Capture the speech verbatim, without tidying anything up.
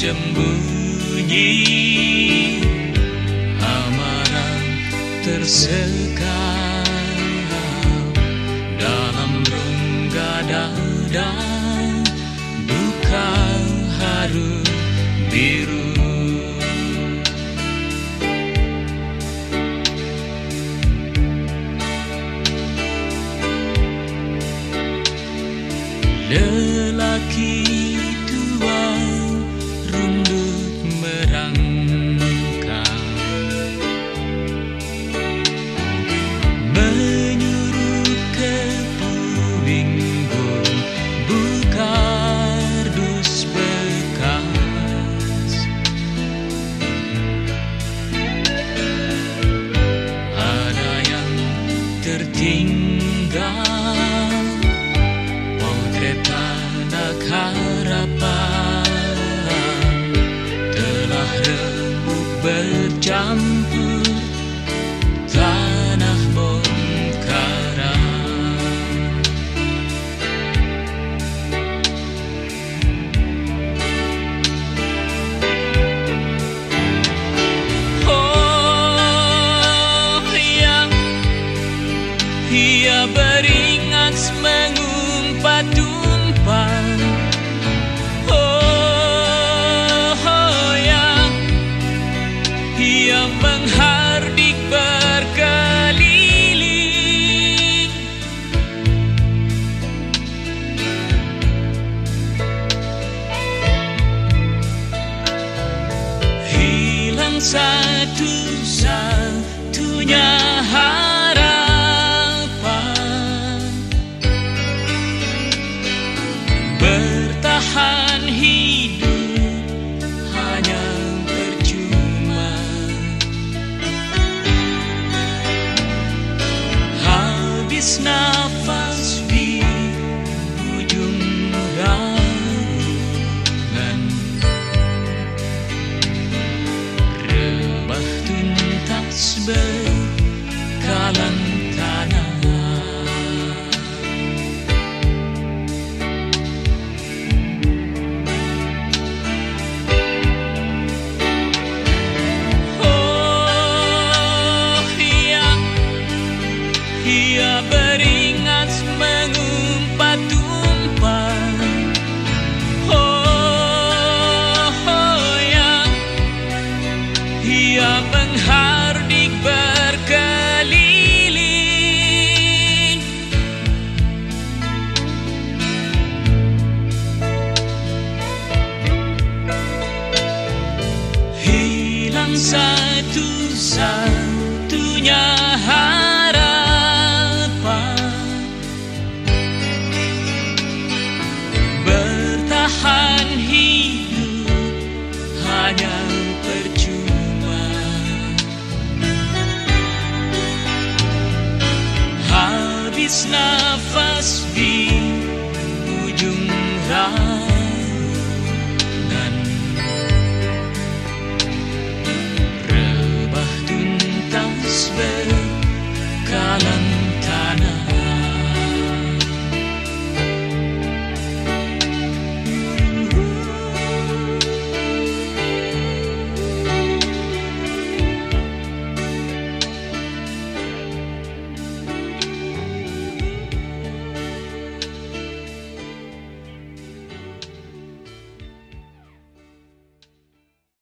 tersembunyi, amarah tersekam dalam rongga dada, duka haru biru. Lelaki tua runduk merangkak, menyuruh ke puing buka kardus bekas. Ada yang tertinggal, anak harapan telah remuk bercampur tanah bongkaran. Oh ya, ia beringat mengumpat tumpah. Ia menghardik berkeliling, hilang satu-satunya harapan, bertahan hidup hanya percuma. Habis nafas di ujung raungan, rebah tuntas bekalan tanah. Ia beringat mengumpat tumpah. Oh, oh ya, ia menghardik berkeliling, hilang satu-satunya hidup hanya percuma. Habis nafas di